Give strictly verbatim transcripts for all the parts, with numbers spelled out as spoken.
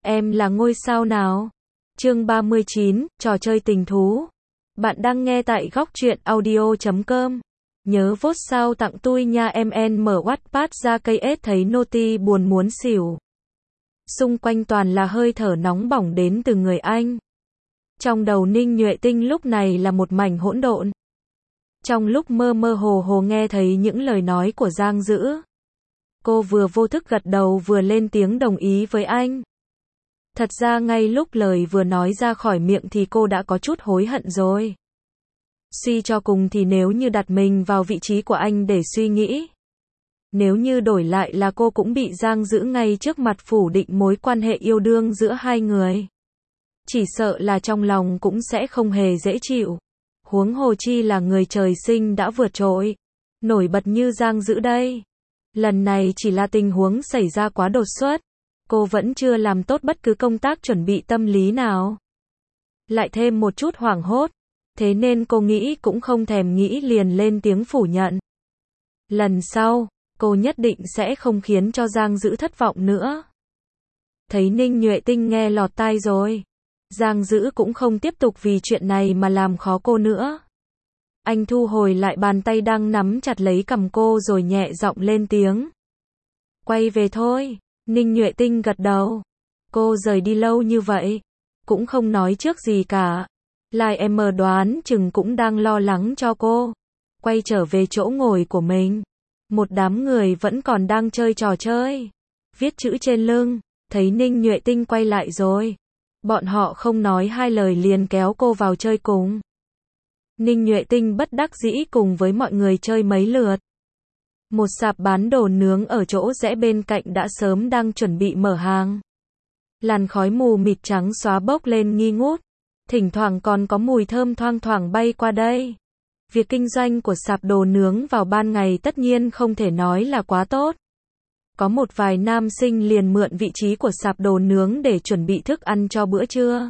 Em là ngôi sao nào? Chương ba mươi chín, trò chơi tình thú. Bạn đang nghe tại góc truyện audio chấm com. Nhớ vote sao tặng tui nha em en mở Wattpad ra cây ết thấy noti buồn muốn xỉu. Xung quanh toàn là hơi thở nóng bỏng đến từ người anh. Trong đầu Ninh Nhuệ Tinh lúc này là một mảnh hỗn độn. Trong lúc mơ mơ hồ hồ nghe thấy những lời nói của Giang Dữ, cô vừa vô thức gật đầu vừa lên tiếng đồng ý với anh. Thật ra ngay lúc lời vừa nói ra khỏi miệng thì cô đã có chút hối hận rồi. Suy cho cùng thì nếu như đặt mình vào vị trí của anh để suy nghĩ, nếu như đổi lại là cô cũng bị Giang Dữ ngay trước mặt phủ định mối quan hệ yêu đương giữa hai người. Chỉ sợ là trong lòng cũng sẽ không hề dễ chịu. Huống hồ chi là người trời sinh đã vượt trội, nổi bật như Giang Dữ đây. Lần này chỉ là tình huống xảy ra quá đột xuất. Cô vẫn chưa làm tốt bất cứ công tác chuẩn bị tâm lý nào. Lại thêm một chút hoảng hốt. Thế nên cô nghĩ cũng không thèm nghĩ liền lên tiếng phủ nhận. Lần sau, cô nhất định sẽ không khiến cho Giang Dữ thất vọng nữa. Thấy Ninh Nhuệ Tinh nghe lọt tai rồi. Giang Dữ cũng không tiếp tục vì chuyện này mà làm khó cô nữa. Anh thu hồi lại bàn tay đang nắm chặt lấy cằm cô rồi nhẹ giọng lên tiếng. Quay về thôi. Ninh Nhuệ Tinh gật đầu. Cô rời đi lâu như vậy, cũng không nói trước gì cả. Lai em mờ đoán chừng cũng đang lo lắng cho cô. Quay trở về chỗ ngồi của mình. Một đám người vẫn còn đang chơi trò chơi. Viết chữ trên lưng. Thấy Ninh Nhuệ Tinh quay lại rồi. Bọn họ không nói hai lời liền kéo cô vào chơi cùng. Ninh Nhuệ Tinh bất đắc dĩ cùng với mọi người chơi mấy lượt. Một sạp bán đồ nướng ở chỗ rẽ bên cạnh đã sớm đang chuẩn bị mở hàng. Làn khói mù mịt trắng xóa bốc lên nghi ngút. Thỉnh thoảng còn có mùi thơm thoang thoảng bay qua đây. Việc kinh doanh của sạp đồ nướng vào ban ngày tất nhiên không thể nói là quá tốt. Có một vài nam sinh liền mượn vị trí của sạp đồ nướng để chuẩn bị thức ăn cho bữa trưa.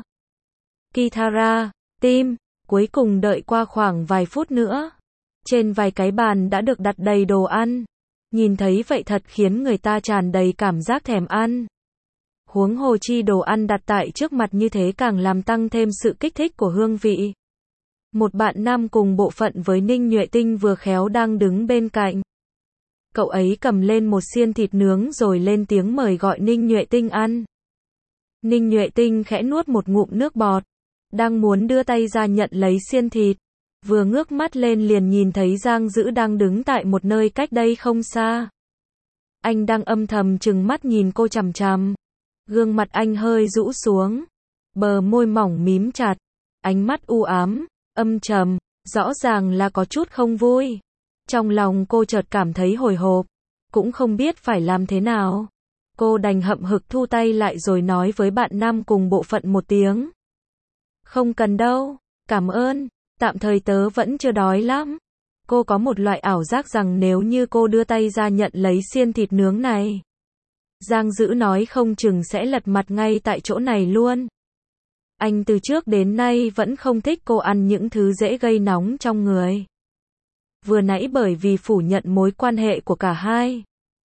Kitara, Tim, cuối cùng đợi qua khoảng vài phút nữa. Trên vài cái bàn đã được đặt đầy đồ ăn. Nhìn thấy vậy thật khiến người ta tràn đầy cảm giác thèm ăn. Huống hồ chi đồ ăn đặt tại trước mặt như thế càng làm tăng thêm sự kích thích của hương vị. Một bạn nam cùng bộ phận với Ninh Nhuệ Tinh vừa khéo đang đứng bên cạnh. Cậu ấy cầm lên một xiên thịt nướng rồi lên tiếng mời gọi Ninh Nhuệ Tinh ăn. Ninh Nhuệ Tinh khẽ nuốt một ngụm nước bọt. Đang muốn đưa tay ra nhận lấy xiên thịt. Vừa ngước mắt lên liền nhìn thấy Giang Dữ đang đứng tại một nơi cách đây không xa. Anh đang âm thầm trừng mắt nhìn cô chằm chằm. Gương mặt anh hơi rũ xuống. Bờ môi mỏng mím chặt. Ánh mắt u ám, âm trầm, rõ ràng là có chút không vui. Trong lòng cô chợt cảm thấy hồi hộp. Cũng không biết phải làm thế nào. Cô đành hậm hực thu tay lại rồi nói với bạn nam cùng bộ phận một tiếng. Không cần đâu, cảm ơn. Tạm thời tớ vẫn chưa đói lắm. Cô có một loại ảo giác rằng nếu như cô đưa tay ra nhận lấy xiên thịt nướng này, Giang Dữ nói không chừng sẽ lật mặt ngay tại chỗ này luôn. Anh từ trước đến nay vẫn không thích cô ăn những thứ dễ gây nóng trong người. Vừa nãy bởi vì phủ nhận mối quan hệ của cả hai,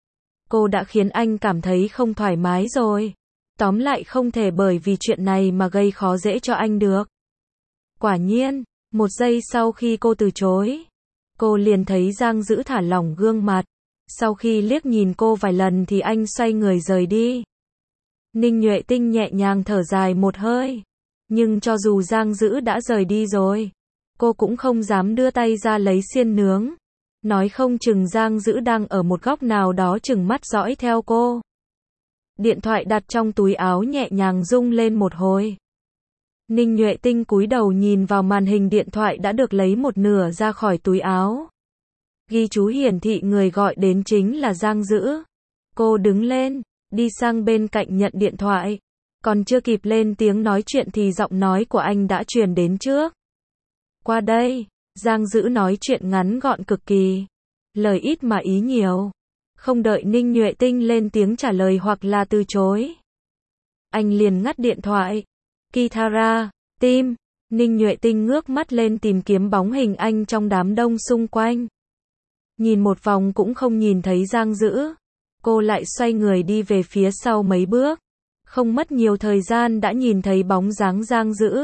cô đã khiến anh cảm thấy không thoải mái rồi. Tóm lại không thể bởi vì chuyện này mà gây khó dễ cho anh được. Quả nhiên, một giây sau khi cô từ chối, cô liền thấy Giang Dữ thả lỏng gương mặt. Sau khi liếc nhìn cô vài lần thì anh xoay người rời đi. Ninh Nhuệ Tinh nhẹ nhàng thở dài một hơi. Nhưng cho dù Giang Dữ đã rời đi rồi, cô cũng không dám đưa tay ra lấy xiên nướng. Nói không chừng Giang Dữ đang ở một góc nào đó chừng mắt dõi theo cô. Điện thoại đặt trong túi áo nhẹ nhàng rung lên một hồi. Ninh Nhuệ Tinh cúi đầu nhìn vào màn hình điện thoại đã được lấy một nửa ra khỏi túi áo. Ghi chú hiển thị người gọi đến chính là Giang Dữ. Cô đứng lên, đi sang bên cạnh nhận điện thoại. Còn chưa kịp lên tiếng nói chuyện thì giọng nói của anh đã truyền đến trước. Qua đây, Giang Dữ nói chuyện ngắn gọn cực kỳ. Lời ít mà ý nhiều. Không đợi Ninh Nhuệ Tinh lên tiếng trả lời hoặc là từ chối. Anh liền ngắt điện thoại. Kitara, Tim, Ninh Nhuệ Tinh ngước mắt lên tìm kiếm bóng hình anh trong đám đông xung quanh. Nhìn một vòng cũng không nhìn thấy Giang Dữ. Cô lại xoay người đi về phía sau mấy bước. Không mất nhiều thời gian đã nhìn thấy bóng dáng Giang Dữ.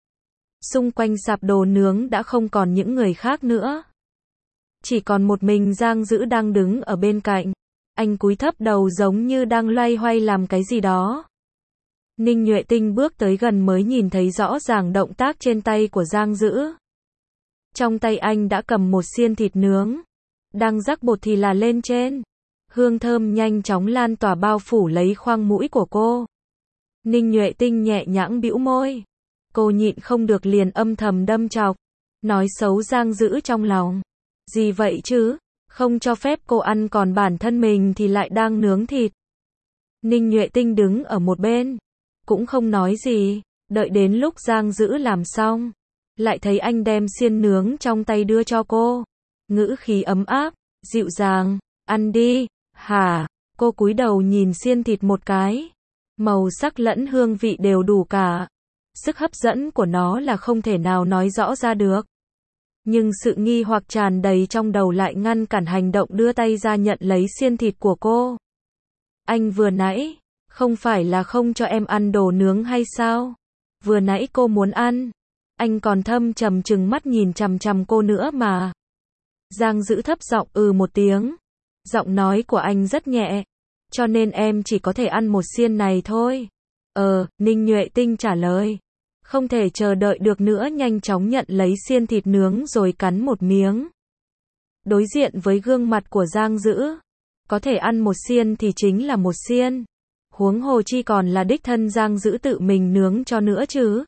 Xung quanh sạp đồ nướng đã không còn những người khác nữa. Chỉ còn một mình Giang Dữ đang đứng ở bên cạnh. Anh cúi thấp đầu giống như đang loay hoay làm cái gì đó. Ninh Nhuệ Tinh bước tới gần mới nhìn thấy rõ ràng động tác trên tay của Giang Dữ. Trong tay anh đã cầm một xiên thịt nướng. Đang rắc bột thì là lên trên. Hương thơm nhanh chóng lan tỏa bao phủ lấy khoang mũi của cô. Ninh Nhuệ Tinh nhẹ nhõm bĩu môi. Cô nhịn không được liền âm thầm đâm chọc. Nói xấu Giang Dữ trong lòng. Gì vậy chứ? Không cho phép cô ăn còn bản thân mình thì lại đang nướng thịt. Ninh Nhuệ Tinh đứng ở một bên. Cũng không nói gì. Đợi đến lúc Giang Dữ làm xong. Lại thấy anh đem xiên nướng trong tay đưa cho cô. Ngữ khí ấm áp, dịu dàng. Ăn đi. Hả? Cô cúi đầu nhìn xiên thịt một cái. Màu sắc lẫn hương vị đều đủ cả. Sức hấp dẫn của nó là không thể nào nói rõ ra được. Nhưng sự nghi hoặc tràn đầy trong đầu lại ngăn cản hành động đưa tay ra nhận lấy xiên thịt của cô. Anh vừa nãy, không phải là không cho em ăn đồ nướng hay sao? Vừa nãy cô muốn ăn. Anh còn thâm trầm trừng mắt nhìn chằm chằm cô nữa mà. Giang Dữ thấp giọng ừ một tiếng. Giọng nói của anh rất nhẹ. Cho nên em chỉ có thể ăn một xiên này thôi. Ờ, Ninh Nhuệ Tinh trả lời. Không thể chờ đợi được nữa nhanh chóng nhận lấy xiên thịt nướng rồi cắn một miếng. Đối diện với gương mặt của Giang Dữ. Có thể ăn một xiên thì chính là một xiên. Huống hồ chi còn là đích thân Giang Dữ tự mình nướng cho nữa chứ.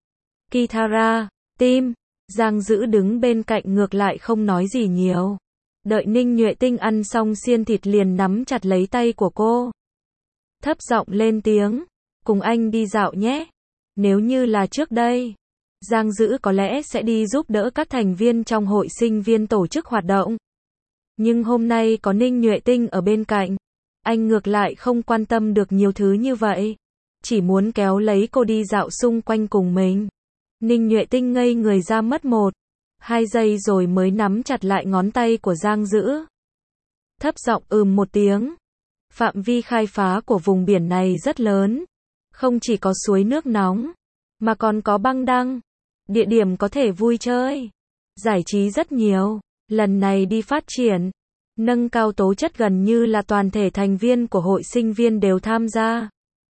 Kitara, tim. Giang Dữ đứng bên cạnh ngược lại không nói gì nhiều. Đợi Ninh Nhuệ Tinh ăn xong xiên thịt liền nắm chặt lấy tay của cô. Thấp giọng lên tiếng. Cùng anh đi dạo nhé. Nếu như là trước đây, Giang Dữ có lẽ sẽ đi giúp đỡ các thành viên trong hội sinh viên tổ chức hoạt động. Nhưng hôm nay có Ninh Nhuệ Tinh ở bên cạnh. Anh ngược lại không quan tâm được nhiều thứ như vậy. Chỉ muốn kéo lấy cô đi dạo xung quanh cùng mình. Ninh Nhuệ Tinh ngây người ra mất một, hai giây rồi mới nắm chặt lại ngón tay của Giang Dữ. Thấp giọng ừm một tiếng. Phạm vi khai phá của vùng biển này rất lớn. Không chỉ có suối nước nóng, mà còn có băng đăng. Địa điểm có thể vui chơi, giải trí rất nhiều. Lần này đi phát triển, nâng cao tố chất gần như là toàn thể thành viên của hội sinh viên đều tham gia.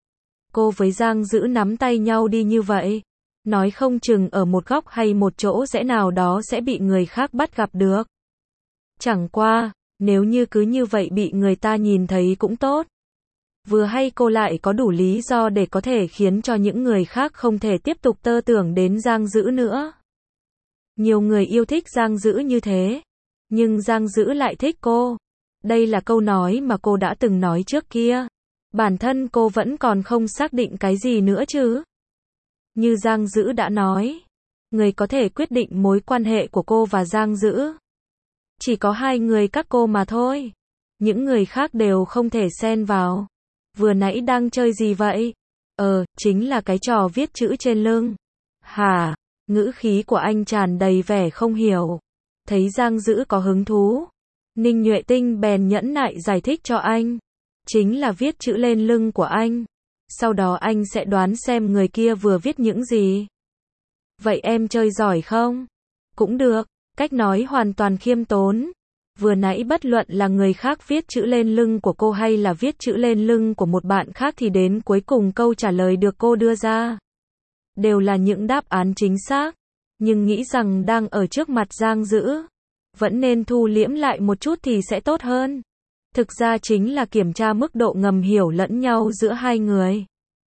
Cô với Giang Dữ nắm tay nhau đi như vậy. Nói không chừng ở một góc hay một chỗ rẽ nào đó sẽ bị người khác bắt gặp được. Chẳng qua, nếu như cứ như vậy bị người ta nhìn thấy cũng tốt. Vừa hay cô lại có đủ lý do để có thể khiến cho những người khác không thể tiếp tục tơ tưởng đến Giang Dữ nữa. Nhiều người yêu thích Giang Dữ như thế. Nhưng Giang Dữ lại thích cô. Đây là câu nói mà cô đã từng nói trước kia. Bản thân cô vẫn còn không xác định cái gì nữa chứ. Như Giang Dữ đã nói, người có thể quyết định mối quan hệ của cô và Giang Dữ. Chỉ có hai người các cô mà thôi. Những người khác đều không thể xen vào. Vừa nãy đang chơi gì vậy? Ờ, chính là cái trò viết chữ trên lưng. Hả? Ngữ khí của anh tràn đầy vẻ không hiểu. Thấy Giang Dữ có hứng thú. Ninh Nhuệ Tinh bèn nhẫn nại giải thích cho anh. Chính là viết chữ lên lưng của anh. Sau đó anh sẽ đoán xem người kia vừa viết những gì. Vậy em chơi giỏi không? Cũng được. Cách nói hoàn toàn khiêm tốn. Vừa nãy bất luận là người khác viết chữ lên lưng của cô hay là viết chữ lên lưng của một bạn khác thì đến cuối cùng câu trả lời được cô đưa ra đều là những đáp án chính xác. Nhưng nghĩ rằng đang ở trước mặt Giang Dữ, vẫn nên thu liễm lại một chút thì sẽ tốt hơn. Thực ra chính là kiểm tra mức độ ngầm hiểu lẫn nhau giữa hai người.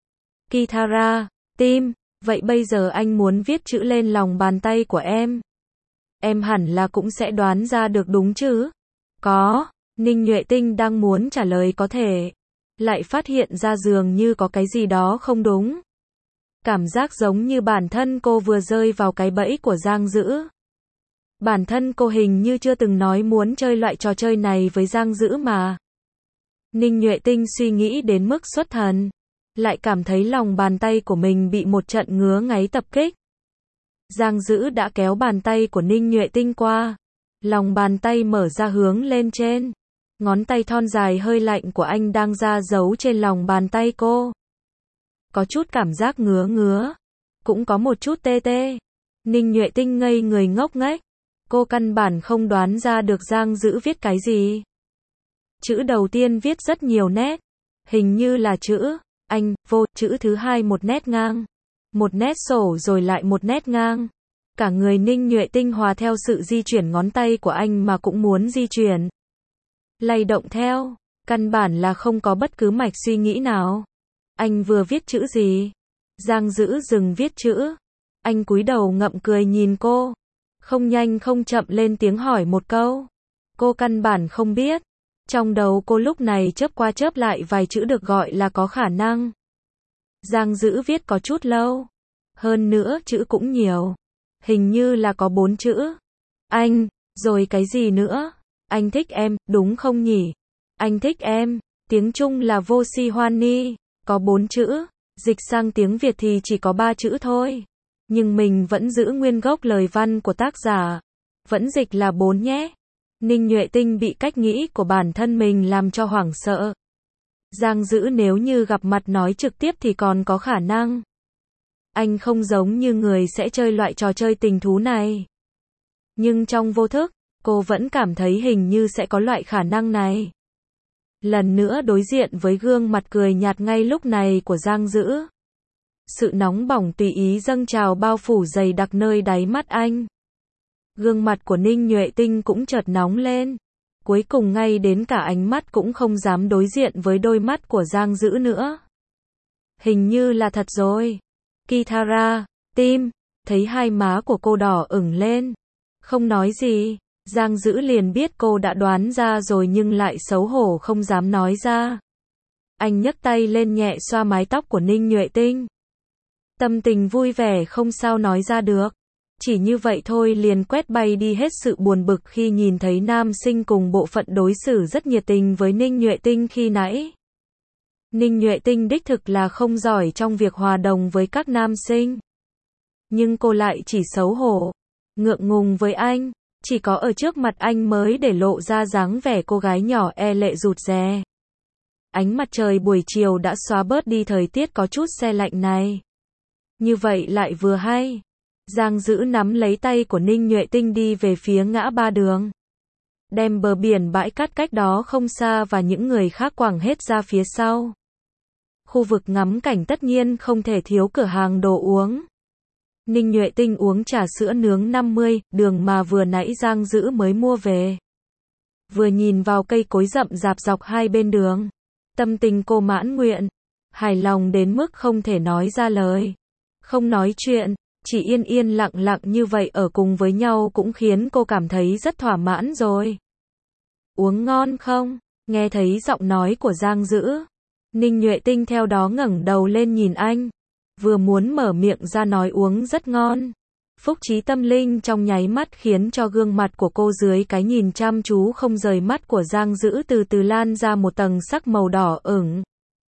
Kitara, tim, vậy bây giờ anh muốn viết chữ lên lòng bàn tay của em. Em hẳn là cũng sẽ đoán ra được đúng chứ? Có, Ninh Nhuệ Tinh đang muốn trả lời có thể. Lại phát hiện ra dường như có cái gì đó không đúng. Cảm giác giống như bản thân cô vừa rơi vào cái bẫy của Giang Dữ. Bản thân cô hình như chưa từng nói muốn chơi loại trò chơi này với Giang Dữ mà. Ninh Nhuệ Tinh suy nghĩ đến mức xuất thần. Lại cảm thấy lòng bàn tay của mình bị một trận ngứa ngáy tập kích. Giang Dữ đã kéo bàn tay của Ninh Nhuệ Tinh qua. Lòng bàn tay mở ra hướng lên trên. Ngón tay thon dài hơi lạnh của anh đang ra dấu trên lòng bàn tay cô. có chút cảm giác ngứa ngứa, cũng có một chút tê tê. Ninh Nhuệ Tinh ngây người ngốc nghếch. Cô căn bản không đoán ra được Giang Dữ viết cái gì. Chữ đầu tiên viết rất nhiều nét, hình như là chữ Anh, vô, chữ thứ hai một nét ngang, một nét sổ rồi lại một nét ngang. Cả người Ninh Nhuệ Tinh hòa theo sự di chuyển ngón tay của anh mà cũng muốn di chuyển, lay động theo, căn bản là không có bất cứ mạch suy nghĩ nào. Anh vừa viết chữ gì? Giang Dữ dừng viết chữ. Anh cúi đầu ngậm cười nhìn cô, không nhanh không chậm lên tiếng hỏi một câu. Cô căn bản không biết. Trong đầu cô lúc này chớp qua chớp lại vài chữ được gọi là có khả năng. Giang Dữ viết có chút lâu. Hơn nữa chữ cũng nhiều. Hình như là có bốn chữ. Anh, rồi cái gì nữa? Anh thích em, đúng không nhỉ? Anh thích em. Tiếng Trung là vô si hoan ni. Có bốn chữ. Dịch sang tiếng Việt thì chỉ có ba chữ thôi. Nhưng mình vẫn giữ nguyên gốc lời văn của tác giả. Vẫn dịch là bốn nhé. Ninh Nhuệ Tinh bị cách nghĩ của bản thân mình làm cho hoảng sợ. Giang Dữ nếu như gặp mặt nói trực tiếp thì còn có khả năng. Anh không giống như người sẽ chơi loại trò chơi tình thú này. Nhưng trong vô thức, cô vẫn cảm thấy hình như sẽ có loại khả năng này. Lần nữa đối diện với gương mặt cười nhạt ngay lúc này của Giang Dữ. Sự nóng bỏng tùy ý dâng trào bao phủ dày đặc nơi đáy mắt anh. Gương mặt của Ninh Nhuệ Tinh cũng chợt nóng lên. Cuối cùng ngay đến cả ánh mắt cũng không dám đối diện với đôi mắt của Giang Dữ nữa. Hình như là thật rồi. Kitara, tim, thấy hai má của cô đỏ ửng lên. Không nói gì, Giang Dữ liền biết cô đã đoán ra rồi nhưng lại xấu hổ không dám nói ra. Anh nhấc tay lên nhẹ xoa mái tóc của Ninh Nhuệ Tinh. Tâm tình vui vẻ không sao nói ra được. Chỉ như vậy thôi liền quét bay đi hết sự buồn bực khi nhìn thấy nam sinh cùng bộ phận đối xử rất nhiệt tình với Ninh Nhuệ Tinh khi nãy. Ninh Nhuệ Tinh đích thực là không giỏi trong việc hòa đồng với các nam sinh. Nhưng cô lại chỉ xấu hổ, ngượng ngùng với anh, chỉ có ở trước mặt anh mới để lộ ra dáng vẻ cô gái nhỏ e lệ rụt rè. Ánh mặt trời buổi chiều đã xóa bớt đi thời tiết có chút se lạnh này. Như vậy lại vừa hay. Giang Dữ nắm lấy tay của Ninh Nhuệ Tinh đi về phía ngã ba đường. Đem bờ biển bãi cát cách đó không xa và những người khác quẳng hết ra phía sau. Khu vực ngắm cảnh tất nhiên không thể thiếu cửa hàng đồ uống. Ninh Nhuệ Tinh uống trà sữa nướng năm mươi, đường mà vừa nãy Giang Dữ mới mua về. Vừa nhìn vào cây cối rậm rạp dọc hai bên đường. Tâm tình cô mãn nguyện. Hài lòng đến mức không thể nói ra lời. Không nói chuyện. Chỉ yên yên lặng lặng như vậy ở cùng với nhau cũng khiến cô cảm thấy rất thỏa mãn rồi. Uống ngon không? Nghe thấy giọng nói của Giang Dữ. Ninh Nhuệ Tinh theo đó ngẩng đầu lên nhìn anh. Vừa muốn mở miệng ra nói uống rất ngon. Phúc trí tâm linh trong nháy mắt khiến cho gương mặt của cô dưới cái nhìn chăm chú không rời mắt của Giang Dữ từ từ lan ra một tầng sắc màu đỏ ửng.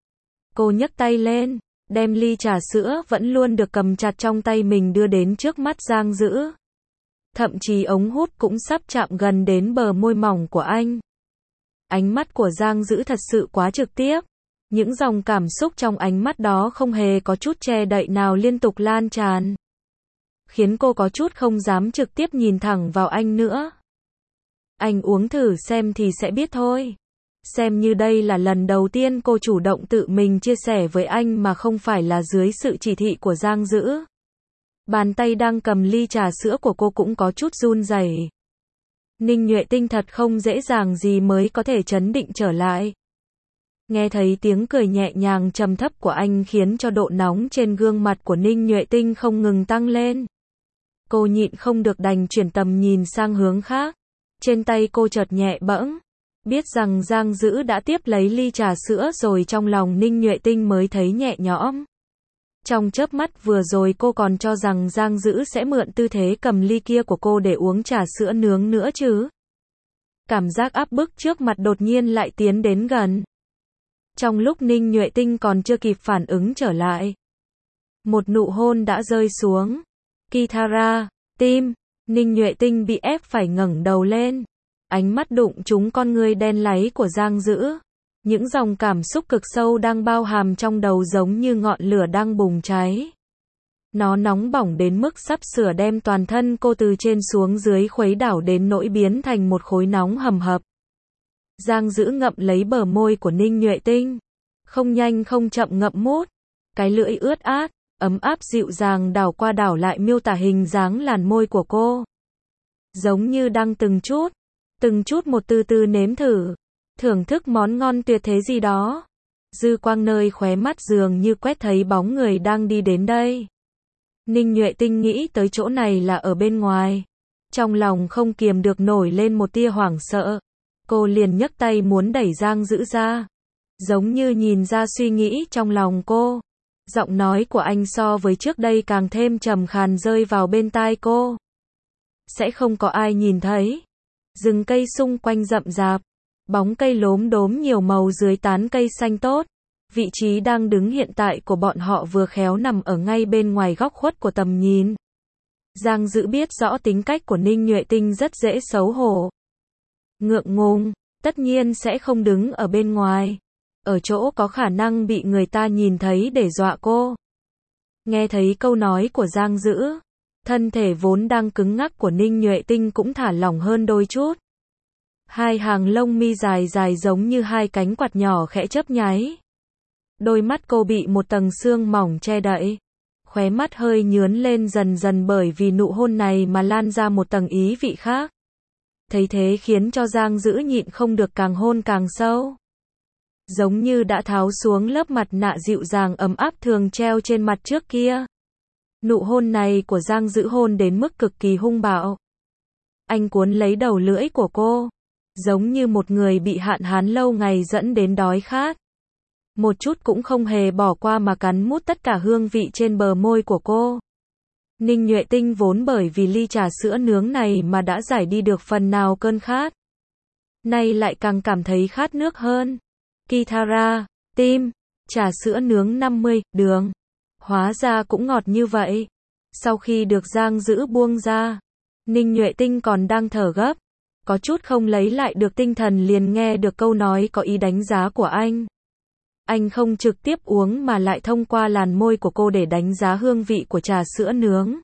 Cô nhấc tay lên. Đem ly trà sữa vẫn luôn được cầm chặt trong tay mình đưa đến trước mắt Giang Dữ. Thậm chí ống hút cũng sắp chạm gần đến bờ môi mỏng của anh. Ánh mắt của Giang Dữ thật sự quá trực tiếp. Những dòng cảm xúc trong ánh mắt đó không hề có chút che đậy nào liên tục lan tràn. Khiến cô có chút không dám trực tiếp nhìn thẳng vào anh nữa. Anh uống thử xem thì sẽ biết thôi. Xem như đây là lần đầu tiên cô chủ động tự mình chia sẻ với anh mà không phải là dưới sự chỉ thị của Giang Dữ. Bàn tay đang cầm ly trà sữa của cô cũng có chút run rẩy. Ninh Nhuệ Tinh thật không dễ dàng gì mới có thể trấn định trở lại. Nghe thấy tiếng cười nhẹ nhàng trầm thấp của anh khiến cho độ nóng trên gương mặt của Ninh Nhuệ Tinh không ngừng tăng lên. Cô nhịn không được đành chuyển tầm nhìn sang hướng khác. Trên tay cô chợt nhẹ bẫng. Biết rằng Giang Dữ đã tiếp lấy ly trà sữa rồi trong lòng Ninh Nhuệ Tinh mới thấy nhẹ nhõm. Trong chớp mắt vừa rồi cô còn cho rằng Giang Dữ sẽ mượn tư thế cầm ly kia của cô để uống trà sữa nướng nữa chứ. Cảm giác áp bức trước mặt đột nhiên lại tiến đến gần. Trong lúc Ninh Nhuệ Tinh còn chưa kịp phản ứng trở lại. Một nụ hôn đã rơi xuống. Kitara, tim, Ninh Nhuệ Tinh bị ép phải ngẩng đầu lên. Ánh mắt đụng trúng con ngươi đen láy của Giang Dữ. Những dòng cảm xúc cực sâu đang bao hàm trong đầu giống như ngọn lửa đang bùng cháy. Nó nóng bỏng đến mức sắp sửa đem toàn thân cô từ trên xuống dưới khuấy đảo đến nỗi biến thành một khối nóng hầm hập. Giang Dữ ngậm lấy bờ môi của Ninh Nhuệ Tinh. Không nhanh không chậm ngậm mút. Cái lưỡi ướt át, ấm áp dịu dàng đảo qua đảo lại miêu tả hình dáng làn môi của cô. Giống như đang từng chút, từng chút một từ từ nếm thử. Thưởng thức món ngon tuyệt thế gì đó. Dư quang nơi khóe mắt dường như quét thấy bóng người đang đi đến đây. Ninh Nhuệ Tinh nghĩ tới chỗ này là ở bên ngoài. Trong lòng không kiềm được nổi lên một tia hoảng sợ. Cô liền nhấc tay muốn đẩy Giang Dữ ra. Giống như nhìn ra suy nghĩ trong lòng cô. Giọng nói của anh so với trước đây càng thêm trầm khàn rơi vào bên tai cô. Sẽ không có ai nhìn thấy. Rừng cây xung quanh rậm rạp. Bóng cây lốm đốm nhiều màu dưới tán cây xanh tốt. Vị trí đang đứng hiện tại của bọn họ vừa khéo nằm ở ngay bên ngoài góc khuất của tầm nhìn. Giang Dữ biết rõ tính cách của Ninh Nhuệ Tinh rất dễ xấu hổ. Ngượng ngùng, tất nhiên sẽ không đứng ở bên ngoài. Ở chỗ có khả năng bị người ta nhìn thấy để dọa cô. Nghe thấy câu nói của Giang Dữ, thân thể vốn đang cứng ngắc của Ninh Nhuệ Tinh cũng thả lỏng hơn đôi chút. Hai hàng lông mi dài dài giống như hai cánh quạt nhỏ khẽ chớp nháy. Đôi mắt cô bị một tầng sương mỏng che đậy. Khóe mắt hơi nhướn lên dần dần bởi vì nụ hôn này mà lan ra một tầng ý vị khác. Thấy thế khiến cho Giang Dữ nhịn không được càng hôn càng sâu. Giống như đã tháo xuống lớp mặt nạ dịu dàng ấm áp thường treo trên mặt trước kia. Nụ hôn này của Giang Dữ hôn đến mức cực kỳ hung bạo. Anh cuốn lấy đầu lưỡi của cô. Giống như một người bị hạn hán lâu ngày dẫn đến đói khát. Một chút cũng không hề bỏ qua mà cắn mút tất cả hương vị trên bờ môi của cô. Ninh Nhuệ Tinh vốn bởi vì ly trà sữa nướng này mà đã giải đi được phần nào cơn khát. Nay lại càng cảm thấy khát nước hơn. Kitara, tim, trà sữa nướng năm mươi, đường. Hóa ra cũng ngọt như vậy. Sau khi được Giang Dữ buông ra, Ninh Nhuệ Tinh còn đang thở gấp. Có chút không lấy lại được tinh thần liền nghe được câu nói có ý đánh giá của anh. Anh không trực tiếp uống mà lại thông qua làn môi của cô để đánh giá hương vị của trà sữa nướng.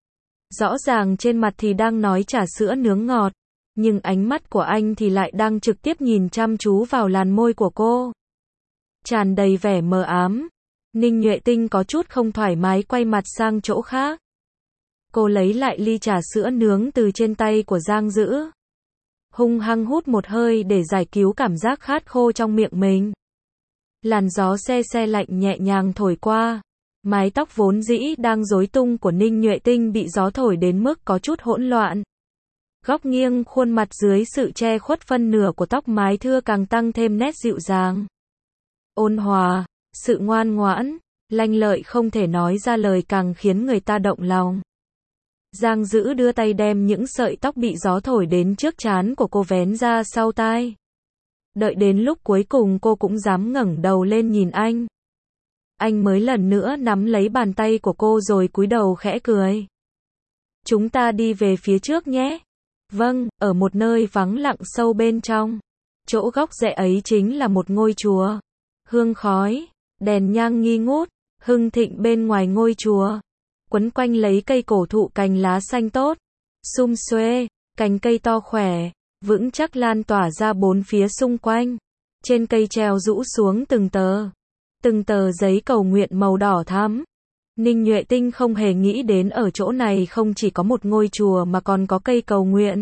Rõ ràng trên mặt thì đang nói trà sữa nướng ngọt, nhưng ánh mắt của anh thì lại đang trực tiếp nhìn chăm chú vào làn môi của cô. Tràn đầy vẻ mờ ám. Ninh Nhuệ Tinh có chút không thoải mái quay mặt sang chỗ khác. Cô lấy lại ly trà sữa nướng từ trên tay của Giang Dữ. Hung hăng hút một hơi để giải cứu cảm giác khát khô trong miệng mình. Làn gió se se lạnh nhẹ nhàng thổi qua. Mái tóc vốn dĩ đang rối tung của Ninh Nhuệ Tinh bị gió thổi đến mức có chút hỗn loạn. Góc nghiêng khuôn mặt dưới sự che khuất phân nửa của tóc mái thưa càng tăng thêm nét dịu dàng. Ôn hòa, sự ngoan ngoãn, lanh lợi không thể nói ra lời càng khiến người ta động lòng. Giang Dữ đưa tay đem những sợi tóc bị gió thổi đến trước trán của cô vén ra sau tai. Đợi đến lúc cuối cùng cô cũng dám ngẩng đầu lên nhìn anh. Anh mới lần nữa nắm lấy bàn tay của cô rồi cúi đầu khẽ cười. Chúng ta đi về phía trước nhé. Vâng, ở một nơi vắng lặng sâu bên trong. Chỗ góc rẽ ấy chính là một ngôi chùa. Hương khói, đèn nhang nghi ngút, hưng thịnh bên ngoài ngôi chùa. Quấn quanh lấy cây cổ thụ cành lá xanh tốt. Sum xuê, cành cây to khỏe, vững chắc lan tỏa ra bốn phía xung quanh. Trên cây treo rũ xuống từng tờ. Từng tờ giấy cầu nguyện màu đỏ thắm. Ninh Nhuệ Tinh không hề nghĩ đến ở chỗ này không chỉ có một ngôi chùa mà còn có cây cầu nguyện.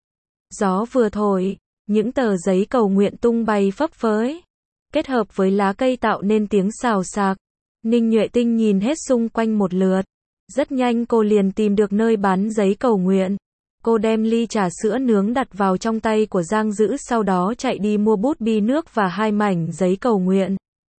Gió vừa thổi, những tờ giấy cầu nguyện tung bay phấp phới. Kết hợp với lá cây tạo nên tiếng xào xạc. Ninh Nhuệ Tinh nhìn hết xung quanh một lượt. Rất nhanh cô liền tìm được nơi bán giấy cầu nguyện. Cô đem ly trà sữa nướng đặt vào trong tay của Giang Dữ, sau đó chạy đi mua bút bi nước và hai mảnh giấy cầu nguyện.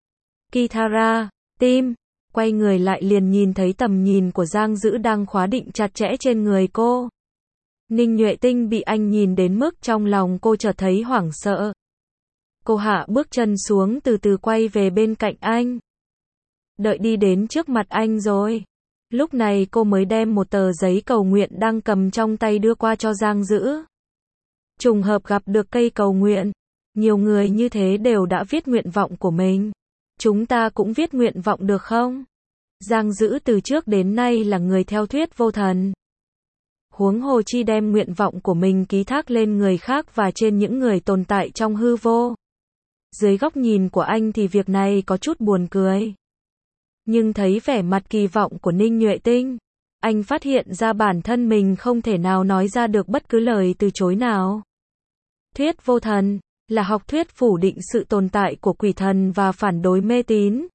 Kitara, tim, quay người lại liền nhìn thấy tầm nhìn của Giang Dữ đang khóa định chặt chẽ trên người cô. Ninh Nhuệ Tinh bị anh nhìn đến mức trong lòng cô chợt thấy hoảng sợ. Cô hạ bước chân xuống từ từ quay về bên cạnh anh. Đợi đi đến trước mặt anh rồi. Lúc này cô mới đem một tờ giấy cầu nguyện đang cầm trong tay đưa qua cho Giang Dữ. Trùng hợp gặp được cây cầu nguyện. Nhiều người như thế đều đã viết nguyện vọng của mình. Chúng ta cũng viết nguyện vọng được không? Giang Dữ từ trước đến nay là người theo thuyết vô thần. Huống hồ chi đem nguyện vọng của mình ký thác lên người khác và trên những người tồn tại trong hư vô. Dưới góc nhìn của anh thì việc này có chút buồn cười. Nhưng thấy vẻ mặt kỳ vọng của Ninh Nhuệ Tinh, anh phát hiện ra bản thân mình không thể nào nói ra được bất cứ lời từ chối nào. Thuyết vô thần là học thuyết phủ định sự tồn tại của quỷ thần và phản đối mê tín.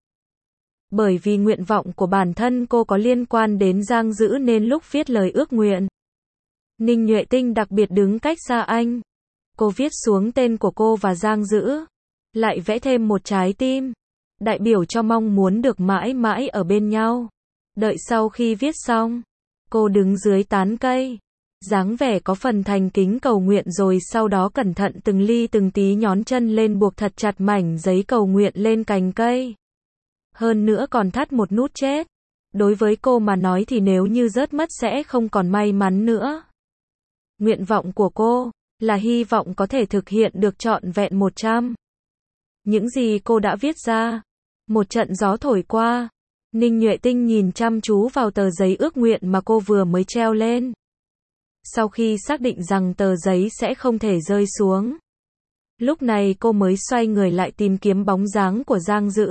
Bởi vì nguyện vọng của bản thân cô có liên quan đến Giang Dữ nên lúc viết lời ước nguyện, Ninh Nhuệ Tinh đặc biệt đứng cách xa anh. Cô viết xuống tên của cô và Giang Dữ, lại vẽ thêm một trái tim, đại biểu cho mong muốn được mãi mãi ở bên nhau. Đợi sau khi viết xong, cô đứng dưới tán cây, dáng vẻ có phần thành kính cầu nguyện rồi sau đó cẩn thận từng ly từng tí nhón chân lên buộc thật chặt mảnh giấy cầu nguyện lên cành cây. Hơn nữa còn thắt một nút chết. Đối với cô mà nói thì nếu như rớt mất sẽ không còn may mắn nữa. Nguyện vọng của cô là hy vọng có thể thực hiện được trọn vẹn một trăm. Những gì cô đã viết ra. Một trận gió thổi qua, Ninh Nhuệ Tinh nhìn chăm chú vào tờ giấy ước nguyện mà cô vừa mới treo lên. Sau khi xác định rằng tờ giấy sẽ không thể rơi xuống, lúc này cô mới xoay người lại tìm kiếm bóng dáng của Giang Dữ.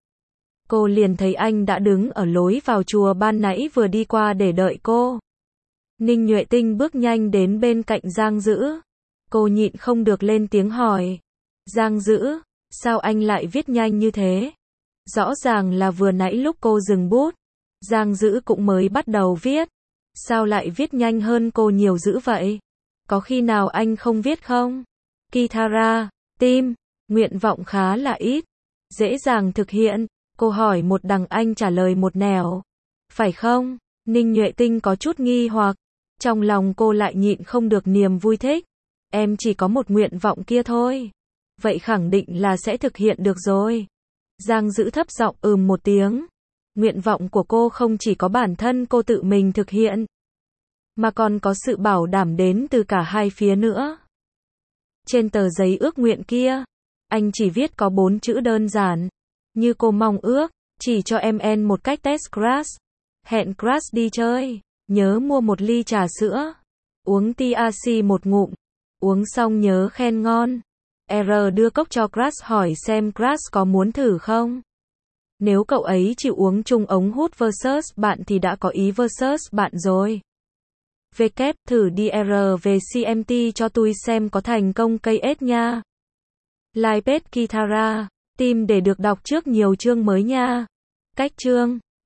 Cô liền thấy anh đã đứng ở lối vào chùa ban nãy vừa đi qua để đợi cô. Ninh Nhuệ Tinh bước nhanh đến bên cạnh Giang Dữ. Cô nhịn không được lên tiếng hỏi. Giang Dữ, sao anh lại viết nhanh như thế? Rõ ràng là vừa nãy lúc cô dừng bút, Giang Dữ cũng mới bắt đầu viết. Sao lại viết nhanh hơn cô nhiều dữ vậy? Có khi nào anh không viết không? Kitara, tim, nguyện vọng khá là ít, dễ dàng thực hiện. Cô hỏi một đằng anh trả lời một nẻo. Phải không? Ninh Nhuệ Tinh có chút nghi hoặc. Trong lòng cô lại nhịn không được niềm vui thích. Em chỉ có một nguyện vọng kia thôi. Vậy khẳng định là sẽ thực hiện được rồi. Giang Dữ thấp giọng ừm một tiếng. Nguyện vọng của cô không chỉ có bản thân cô tự mình thực hiện, mà còn có sự bảo đảm đến từ cả hai phía nữa. Trên tờ giấy ước nguyện kia, anh chỉ viết có bốn chữ đơn giản. Như cô mong ước, chỉ cho em en một cách test crush. Hẹn crush đi chơi, nhớ mua một ly trà sữa, uống tê rờ xê một ngụm, uống xong nhớ khen ngon. R đưa cốc cho crush hỏi xem crush có muốn thử không. Nếu cậu ấy chịu uống chung ống hút versus bạn thì đã có ý versus bạn rồi. W, thử đi R về xê em tê cho tôi xem có thành công cây ết nha. Like page Kitara, tim để được đọc trước nhiều chương mới nha. Cách chương